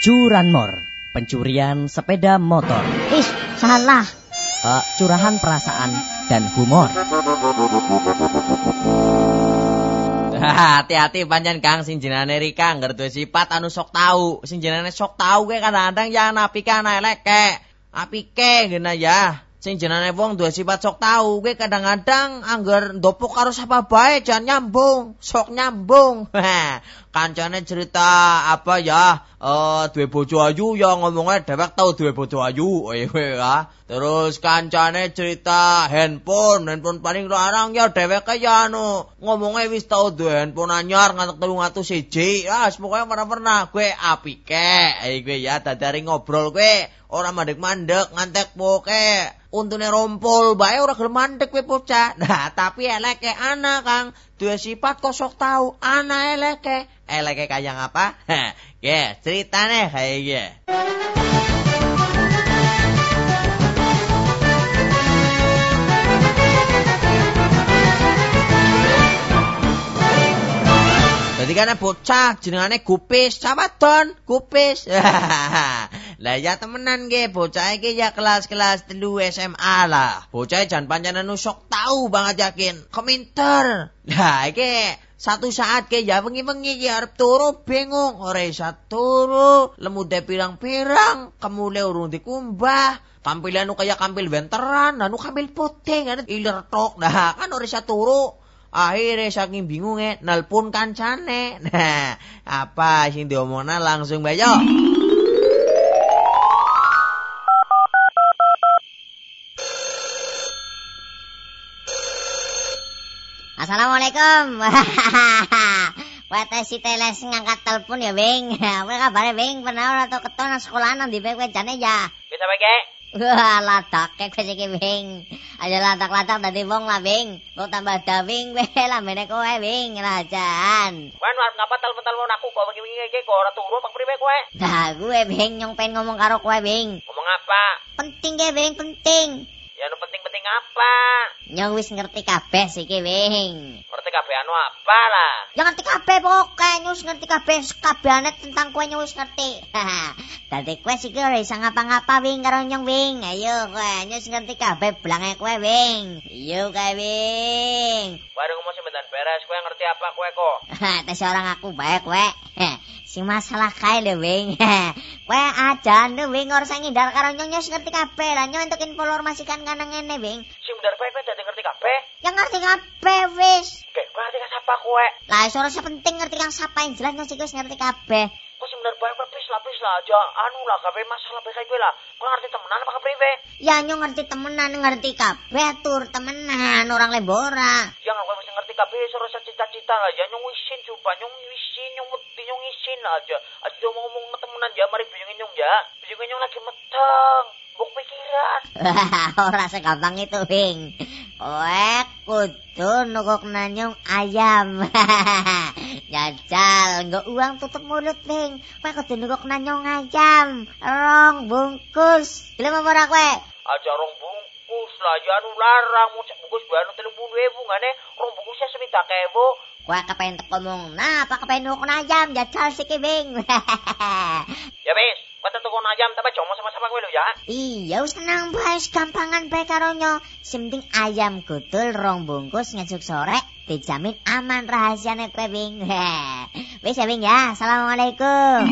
Curanmor, pencurian sepeda motor. Ih, salah. Curahan perasaan dan humor. Hati-hati pancen Kang, sing jenenge Rika ngerti sifat anu sok tau. Sing jenenge sok tau ke kadang-kadang ya apike ana eleke. Apike ngene ya. Sing jenenge wong duwe sifat sok tau kuwi kadang-kadang angger ndopok karo sapa bae jan nyambung, sok nyambung. Kancane cerita apa ya? Duwe bojo ayu ya ngomongnya dhewek tau duwe bojo ayu. Ya. Terus kancane cerita handphone paling larang ya dhewek ya ngomongnya wis tau duwe handphone anyar ngantek 301. Ah, pokoke pernah kowe apike. Kowe ya dadari ngobrol kowe ora mandek-mandek ngantek poke untune rompol bae ora gelem mandek kowe bocah. Nah, tapi eleke ana Kang, duwe sifat kok sok tau ana eleke. Eleke kaya ngapa? Ya, ceritane kaya iki. Jadi kan bocah jenengane Gupis, sawadon, Gupis. Lah ya temenan nggih, bocah iki ya kelas 3 SMA lah. Bocah jan pancen sok tahu banget yakin, keminter. Lah iki satu saat ke ya wengi-wengi ki arep turu bingung, ora isa turu, lemude pirang-pirang, kemule urung dikumbah. Kampilan kaya kampil wenteran, anu kampil putih, anu iler tok. Nah, kan ora isa turu. Akhirnya saking bingungnya nelpon kancane. Nah, apa sing diomongna langsung bae yo. Assalamualaikum. Wetesi teles ngangkat telepon ya, Bing. Apa kabare, Bing? Pernah ora tau keton nang sekolahan nang dipe kowe jane ya. Wis apa ge? Wah, latake kowe iki, Bing. Aja latak-latak dadi wong lah, Bing. Kok tambah dawing kowe lambene kowe, Bing. Rajan. Wan arep ngapa telepon aku kok wingi-wingi iki kok ora turu apa priwe kowe? Nah, gue, Bing, nyong pengen ngomong karo kowe, Bing. Ngomong apa? Penting ge, Bing, penting. Ya nu penting-penting apa? Nyong wis ngerti kabeh siki, Bing. Ngerti kabeh anu apa lah? Ya ngerti kabeh pokoke, nyong wis ngerti kabehane tentang kowe nyong wis ngerti. Dadi kowe siki ora isa ngapa-ngapa, Bing, karo nyong, Bing. Ayo kowe nyong wis ngerti kabeh blange kowe, Bing. Iyo kowe, Bing. Baru ngomong sebentar beres, kowe ngerti apa kowe kok? Tes orang aku bae kowe. Si masalah kae lho, Bing. Kowe aja lho, Bing, ora usah ngindar karo nyong wis ngerti kabeh. Lah nyong entuk informasi kan ngene, Bing. Sing bener kowe dadi ngerti kabeh? Ya ngerti kabeh wis. Oke, kowe ngerti sapa kowe? Lah iso ora sepenting ngerti kang sapa yang jelas nyong sik wis ngerti kabeh. Kok sing bener bae please lah aja anu lah kabeh masalah bae kowe lah. Kowe ngerti temenan apa kepriwe? Ya nyong ngerti temenan, ngerti kabeh tur temenan, orang lembora. Ya kowe wis ngerti kabeh iso rasa cita-cita lah ya nyong wisin coba nyong wisin nyong wedi nyong isin aja. Aja ngomong temenan ya mari biyungin nyong ya. Biyungin nyong lagi meteng. Buk pikiran. Ora segampang itu, Bing. Kowe kudu nukuk nanyong ayam. Jajal, nggo uang tutup mulut, Bing. Kowe kudu nukuk nanyong ayam. 2 bungkus. Gelem apa ora kowe? Aja 2 bungkus lah, ya anu larang mau bungkus bae anu 30.000 ngene 2 bungkusnya 70.000. Kowe kepen ngomong, nah apa kepen nukuk ayam jajal siki, Bing. Ya wis, kowe tuku ayam tapi jomo sama-sama kowe lho ya. Iya, wis tenang bae, gampangan bae karo nyo. Sing penting ayam gudul 2 bungkus ngesuk sore dijamin aman rahasiane kowe, Bing. Wis ya, Bing ya. Assalamualaikum.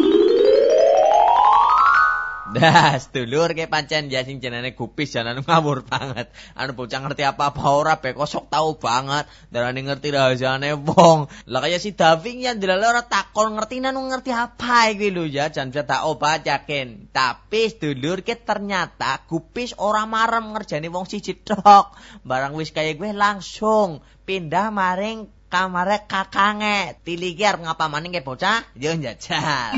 Dah, sedulur ke pancen ya sing jenenge Gupis jan anu ngawur banget. Anu bocah ngerti apa-apa ora be kosok tahu banget. Darane ngerti rahasiane wong. Lah kaya si Daving yang dilale ora takon ngerti anu ngerti apa iki lho ya jan bisa tak obat yakin. Tapi sedulur ke ternyata Gupis ora marem ngerjani wong siji tok. Barang wis kaya gue langsung pindah maring kamare kakange. Tiliki arep ngapa maning ke bocah? Yo njajal.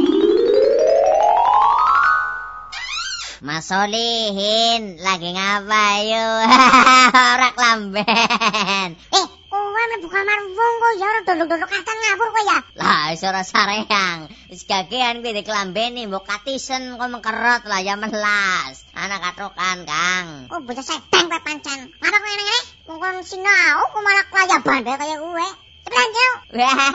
Mas Solihin, lagi ngapa yuk? Ora klamben. Kowe mlebu kamar wong kok ya ora dolok-dolok katan ngapur kok ya. Lah iso ora sareang. Wis gagean kuwi diklambeni mbok katisen kok mengkerot lah ya melas. Anak katokan, Kang. Oh, bocah sedeng kowe pancen. Ngapa kowe ngene? Wong kon sinau kok malah kelayaban kaya kowe. Cepetan, Cuk.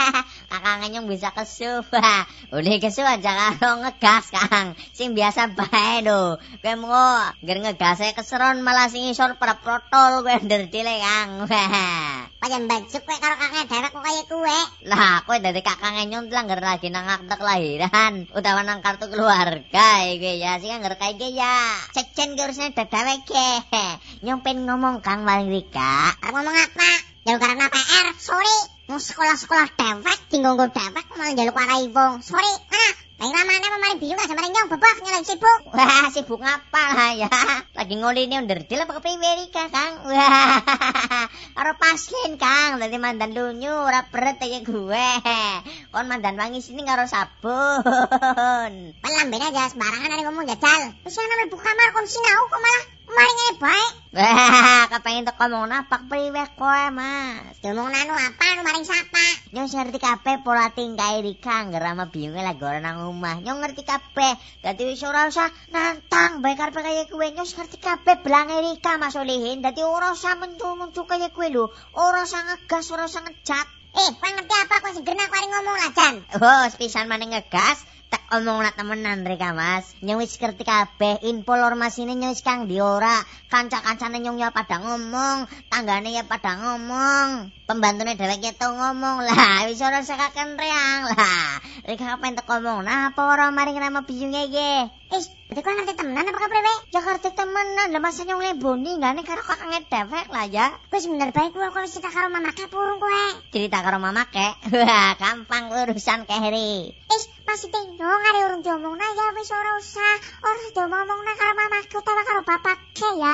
Kakang nyong bisa kesu. Uli kesu aja karo ngegas, Kang. Sing biasa bae lho. Kowe mengko ngger ngegase keseron malah sing isor protol kowe nderdile, Kang. Pancen bajuk kowe karo kakang dhewek kok kaya kowe. Lah, kowe dadi kakang nyong langgar lagi nang akte kelahiran utawa nang kartu keluarga iki ya. Sing ngger kae iki ya. Cecen ki urusane dhewek ge. Nyong pengen ngomong Kang maring Rika. Ngomong apa? Jaluk karena PR, sorry. Mau sekolah-sekolah dewek, tinggal gue dewek, malah jaluk warai wong. Sorry, Bayi ramane pemarin biru gak sama nyong bebas nyalain sibuk. Wah, sibuk ngapa lah ya? Lagi ngolini underdil apa kepriwe Rika, Kang? Wah, karo paslin, Kang. Dadi mandan lunyu ora beret kaya gue. Kon mandan wangi sini karo sabun. Pelambene aja sembarangan ari ngomong jajal. Wis ana mlebu kamar kon sinau kok malah maringane bae. Wah, kepengin tek ngomong napak priwe kowe, Mas. Ngomong nanu apa anu maring sapa? Nyong ngerti kabeh pola tingkah Rika ngerama bingunge lagi ora nang omah. Nyong ngerti kabeh. Dadi wis ora usah nantang bae karepe kaya kowe. Nyong ngerti kabeh belange Rika Mas Olihin. Dadi ora usah mencu-mencu kaya kowe lho. Ora usah ngegas, ora usah ngejat. Kowe ngerti apa kowe segerna kowe ngomong lajan. Oh, sepisan maneh ngegas. Tak omong nak temenan Rika Mas. Nyong wis ngerti kabeh info informasi nyong wis Kang di ora. Kanca-kancane nyong ya pada ngomong, tanggane ya pada ngomong. Pembantune dhewek ya tau ngomong. Lah wis ora sakaken reang lah. Rika kepen tek ngomong. Nah apa ora maring nama biyunge iki? Berarti kok ngerti temenan apa kepriwe? Ya ngerti temenan. Lah masa nyong leboni ngane karo kakange dhewek lah ya. Wis bener bae kowe kok cerita karo mamake purung kowe. Cerita karo mamake? Wah, gampang urusan keheri. Masih nyong are urung diomongna ya wis ora usah. Ora diomongna karo mamake utawa karo bapake ya.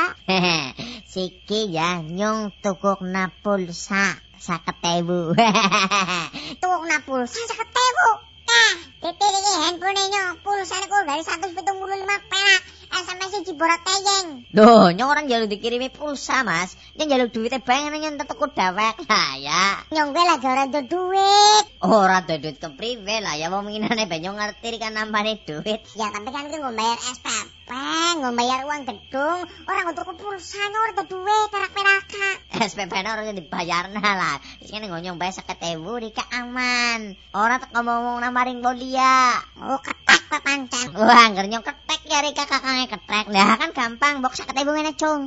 Siki ya nyong tukukna pulsa 50.000. Tukukna pulsa 50.000. Titik iki handphone nyong pulsane ku dari 175 perak. SMS diborat teyeng. Loh, nyong orang jaluk dikirimi pulsa, Mas. Nyong jaluk duitnya bae ngene nyong tuku dewek lah ya. Nyong kowe lagi ora nduk duit. Ora nduk duit kepriwe lah ya wong minane bae nyong ngerti kan nambane duit. Ya tapi kan iki nggo bayar SPP, nggo bayar uang gedung, ora nggo tuku pulsa ora nduk duit perak-perakan. SPP-ne ora dibayarna lah. Wis ngene nyong bae 50.000 Rika aman. Ora tek ngomong namaring Bolia. Oh, ketek kok pancen. Wah, angger nyong ketek ya Rika kakang ketek. Lah kan gampang, mbok 50.000 ngene, Cung.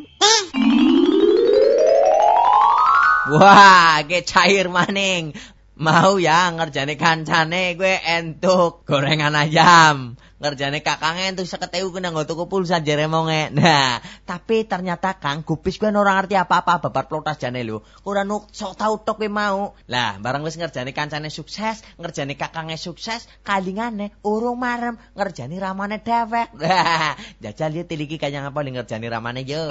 Wah, ge cair maning. Mau ya ngerjane kancane gue entuk gorengan ayam. Ngerjane kakange entuk 50.000 kena nggo tuku pulsa jeremonge. Nah, tapi ternyata Kang gubis gue ora ngerti apa-apa babar plotas jane lho. Ora sok tau tok kowe mau. Lah, barang wis ngerjane kancane sukses, ngerjane kakange sukses, kalingane urung marem ngerjani ramane dhewek. Wah, jajal ya tiliki kaya ngapa ngerjani ramane yo.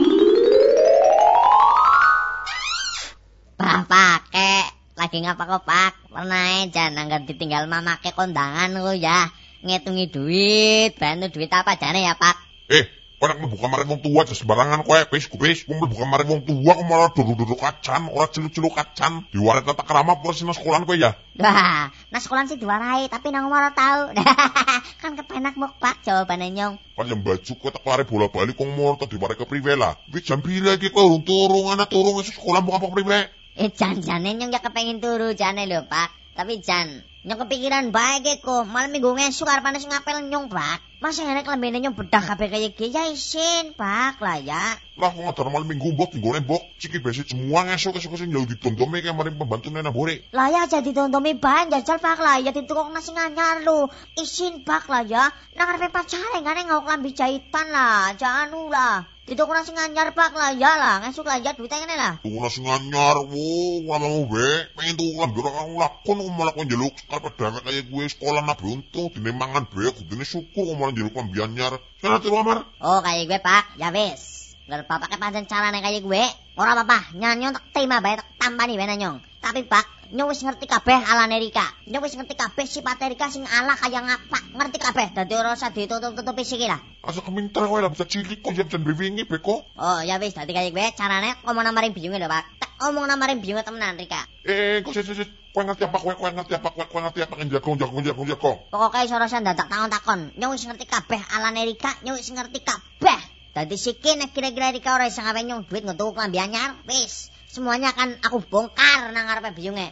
Pake lagi ngapa kok Pak? Pernah jan anggar ditinggal mamake kondangan kok ya. Ngitungi duit, bantu duit apa jane ya Pak? Kowe nek mlebu kamare wong tua aja sembarangan kowe, wis mlebu kamare wong tua kok malah duduk-duduk kacan, ora celuk-celuk kacan. Diwaret tata krama apa sing sekolahan kowe ya? Wah, nah sekolahan sih diwarai, tapi nang ora tau. Kan kepenak mok Pak jawabane nyong. Kan yang baju kowe tak lare bola-bali kok mor ta diwarai kepriwe lah. Wis jam pira iki kowe urung turu, ana turu wis sekolah mbok apa kepriwe? Jan-jane nyong ya kepengin turu jane lho Pak. Tapi jan, nyong kepikiran bae ge kok, malam minggu ngesuk arepane sing ngapel nyong Pak. Masa ngene klembene nyong bedah kabeh kaya iki ya isin Pak lah ya. Lah kok ngadar malam minggu mbok tinggone mbok, ciki besi semua ngesuk-esuk sing jauh ditondomi kaya mari pembantune nang bore. Lah ya aja ditondomi bae jajal Pak lah ya ditukokna sing anyar lho. Isin Pak lah ya. Nang arepe pacare ngene ngau klambi jahitan lah, jangan lah. Ditukokna sing anyar Pak lah ya lah, ngesuk lah ya duite ngene lah. Tukokna sing anyar, ora mau bae, pengen tuku lambi ora lakon kok malah kok njaluk arep dewek kaya gue sekolah nak beruntung dene mangan bae kudune syukur kok malah njaluk lambi anyar. Kana turu amar. Oh, kaya gue Pak, ya wis. Ngger papake pancen carane kaya gue. Ora apa-apa, nyong tak terima bae tak tampani bae nyong. Tapi Pak, nyong wis ngerti kabeh alane Rika. Nyong wis ngerti kabeh sifate Rika sing ala kaya ngapa. Ngerti kabeh, dadi ora usah ditutup-tutupi siki lah. Asa keminter kowe lah bisa cilik kok jan bewingi beko. Oh, ya wis dadi kaya gue carane ngomong namaring biyunge lho Pak. Tak omong namaring biyunge temenan Rika. Kok sik kowe ngerti apa kowe ngerti apa jago. Pokoke iso ora dadak takon. Nyong wis ngerti kabeh alane Rika, nyong wis ngerti kabeh. Dadi siki nek kira-kira Rika ora iso ngawe nyong duit nggo tuku klambi anyar, wis semuanya akan aku bongkar nang ngarepe biyunge.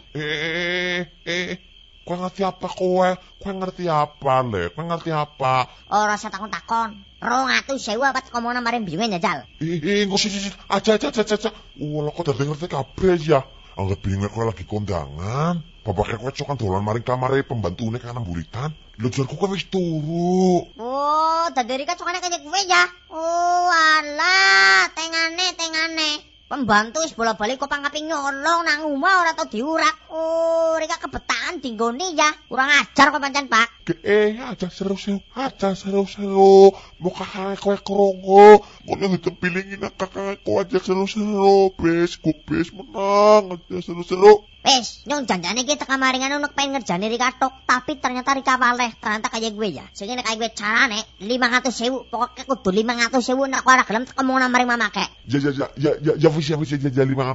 Kowe ngerti apa kowe? Kowe ngerti apa, Le? Kowe ngerti apa? Ora usah takon-takon. 200.000 apa ngomongna mari biyunge njajal. Engko sih. Aja. Wala kok dadi ngerti kabeh ya. Anggap bingung kowe lagi kondangan. Bapake kowe cokan dolan maring kamare pembantune kana buritan. Lho jarku kowe wis turu. Oh, dadi Rika cokane kaya kowe ya. Oh, alah, tengane. Pembantu wis bola-bali kok pangkaping nyolong nang omah ora tau diurak. Oh, Rika kebetaan dinggone ya. Kurang ajar kok pancen, Pak. Aja seru. Mau kakak kowe krungu. Ngono ditempilingin kakak kowe aja seru. Bis menang aja seru. Wes, nyong janjane iki teka maringan ono pengen ngerjani Rika tok, tapi ternyata Rika waleh. Ternyata kaya gue ya. Sing ngene kaya gue carane 500.000, pokoke kudu 500.000 nek ora gelem teka mung maring mamake. Ya wis 500.000.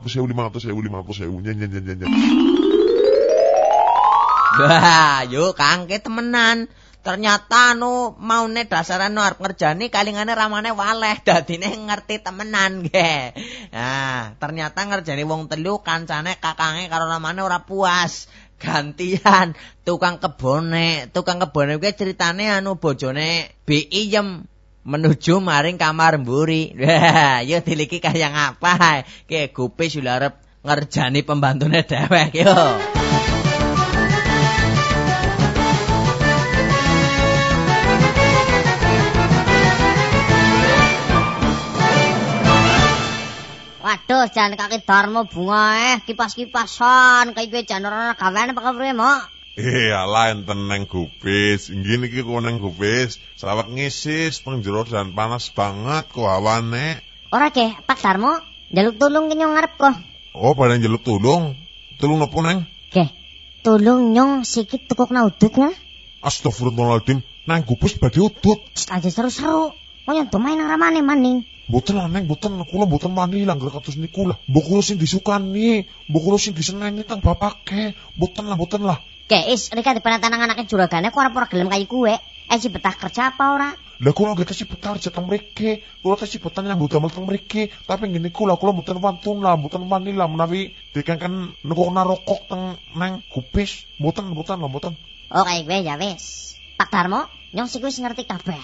Nyen. Wah, yuk kangke temenan. Ternyata maune dasaran arep ngerjani kalingane ramane waleh dadine ngerti temenan ge. Nah, ternyata ngerjani wong telu kancane kakange karo ramane ora puas. Gantian tukang kebone kuwi ceritane bojone Iyem menuju maring kamar mburi. Wah, yo diliki kaya ngapa? Ki Gupis yo arep ngerjani pembantune dhewek yo. Waduh, jan kaki Darmo bunga kipas-kipasan kaya kowe jan ora gaweane apa kepriye, Mok? Alah enten neng Gupis. Ngene iki kok neng Gupis. Selawat ngisis pengjero dan panas banget kok hawane. Ora ke, Pak Darmo, njaluk tulung ki nyong ngarep kok. Oh, pada njaluk tulung. Tulung nopo neng? Ke, tulung nyong sikit tukukna udutnya. Astagfirullahaladzim, neng Gupis badhe udut. Aja seru-seru. Koyo domain nang ramane maning. Boten lah neng, kula boten wani langgar kados niku lah. Mbok kula sing disukani, mbok kula sing diseneni teng bapake. Boten lah. Keis, Rika dipenatan anake juragane kok ora gelem kaya kuwe. Si betah kerja apa ora? Lah kula nggih tesih betah kerja teng mriki. Kula tesih betah nyambut damel teng mriki. Tapi ngene kula mboten wantun lah, mboten wani lah menawi dikengken nekokna rokok teng neng Gupis. Mboten. Oh, kaya gue ya wis. Pak Darmo, nyong sik wis ngerti kabeh.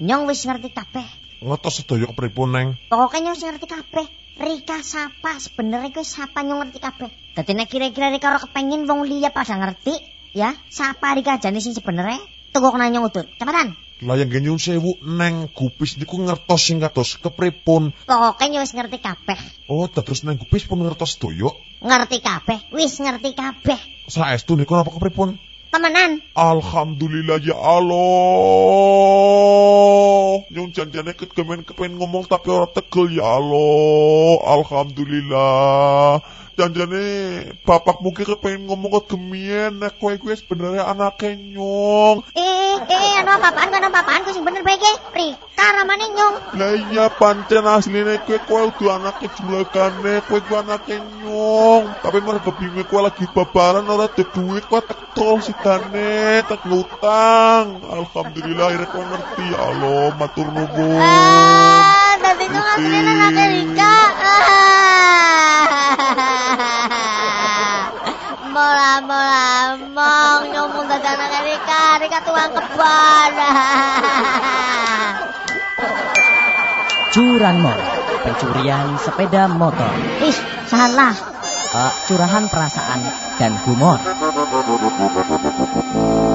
Ngetos sedaya kepripun neng? Pokoke nyong wis ngerti kabeh. Rika sapa sebenarnya kuwi sapa nyong ngerti kabeh. Dadi nek kira-kira Rika ora kepengin wong liya pada ngerti, ya, sapa Rika jane sing sebenarnya tukokna nyong udut. Cepetan. Lah yang nyun sewu neng Gupis niku ngertos sing kados kepripun. Pokoke nyong wis ngerti kabeh. Oh, terus neng Gupis pun ngertos sedaya? Ngerti kabeh. Saestu niku napa kepripun? Temenan. Alhamdulillah ya Allah. Nyong janjane kepen ngomong tapi ora tegel ya Allah. Alhamdulillah. Janjane bapak mungkin kepengen ngomong kegemian nek kowe kuwi sebenarnya anake nyong. Anu apaan ku sing bener bae ke? Rika ramane nyong. Lah iya pancen asline kowe kudu anake juragane, kowe kuwi anake nyong. Tapi mergo bingung kowe lagi babaran ora ada duit kowe tekol sidane, tek ngutang. Alhamdulillah akhirnya kowe ngerti. Allah matur nuwun. Dadi nyong asline anake Rika. Mola mong nyomong dadana Rika tuang kebon. Curanmor, pencurian sepeda motor. Salah. Curahan perasaan dan humor.